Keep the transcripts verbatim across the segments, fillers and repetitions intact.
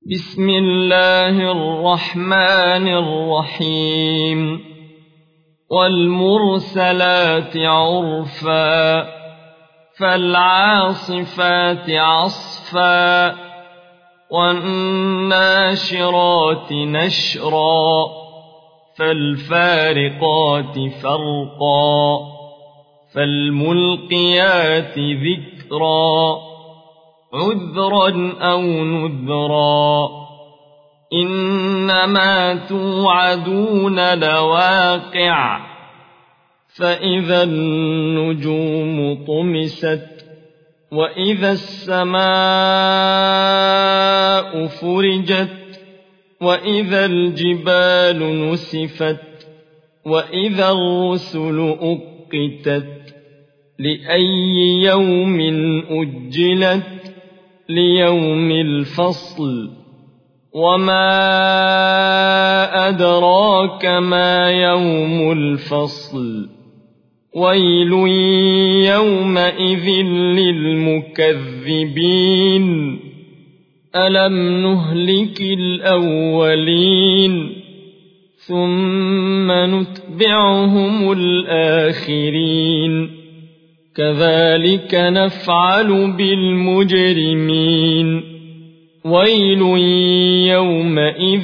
بسم الله الرحمن الرحيم والمرسلات عرفا فالعاصفات عصفا والناشرات نشرا فالفارقات فرقا فالملقيات ذكرا عذرا أو نذرا إنما توعدون لواقع فإذا النجوم طمست وإذا السماء فرجت وإذا الجبال نسفت وإذا الرسل أقتت لأي يوم أجلت ليوم الفصل وما أدراك ما يوم الفصل ويل يومئذ للمكذبين ألم نهلك الأولين ثم نتبعهم الآخرين كذلك نفعل بالمجرمين ويل يومئذ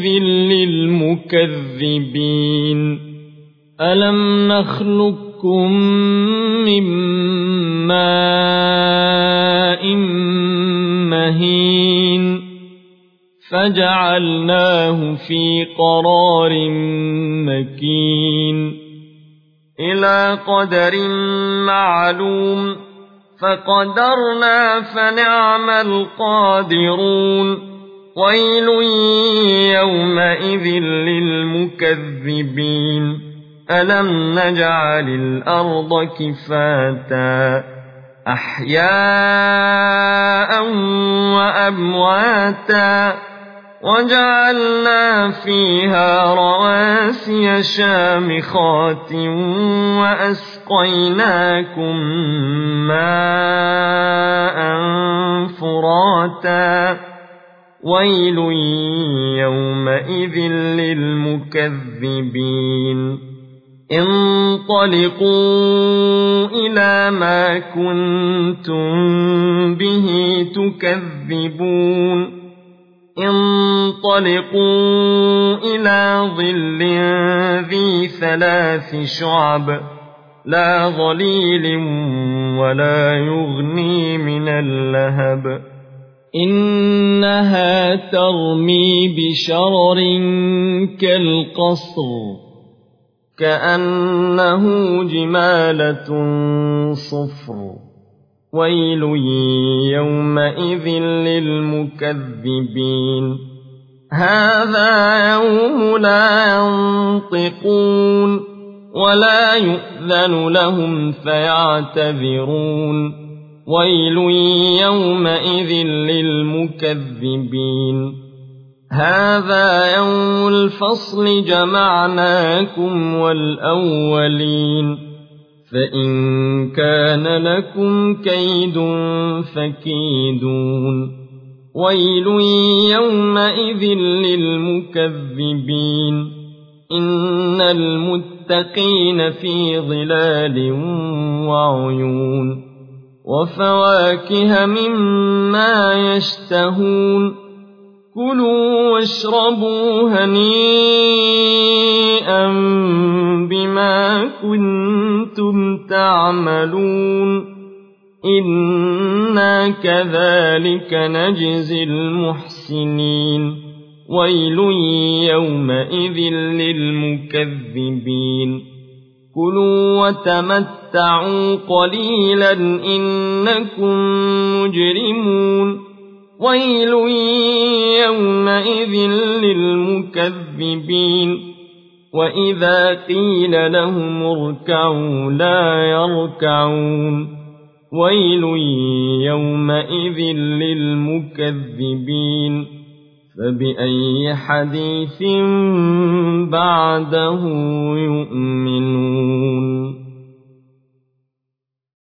للمكذبين ألم نخلقكم من ماء مهين فجعلناه في قرار مكين إلى قدر معلوم فقدرنا فنعم القادرون ويل يومئذ للمكذبين ألم نجعل الأرض كفاتا أحياء وأمواتا وجعلنا فيها رواسي شامخات وأسقيناكم ماء فراتا ويل يومئذ للمكذبين انطلقوا إلى ما كنتم به تكذبون انطلقوا إلى ظل ذي ثلاث شعب لا ظليل ولا يغني من اللهب إنها ترمي بشرر كالقصر كأنه جمالة صفر ويل يومئذ للمكذبين هذا يوم لا ينطقون ولا يؤذن لهم فيعتذرون ويل يومئذ للمكذبين هذا يوم الفصل جمعناكم والأولين فإن كان لكم كيد فكيدون ويل يومئذ للمكذبين إن المتقين في ظلال وعيون وفواكه مما يشتهون كلوا واشربوا هنيئا بما كنتم تعملون إنا كذلك نجزي المحسنين ويل يومئذ للمكذبين كلوا وتمتعوا قليلا إنكم مجرمون ويل يومئذ للمكذبين وإذا قيل لهم اركعوا لا يركعون ويل يومئذ للمكذبين فبأي حديث بعده يؤمنون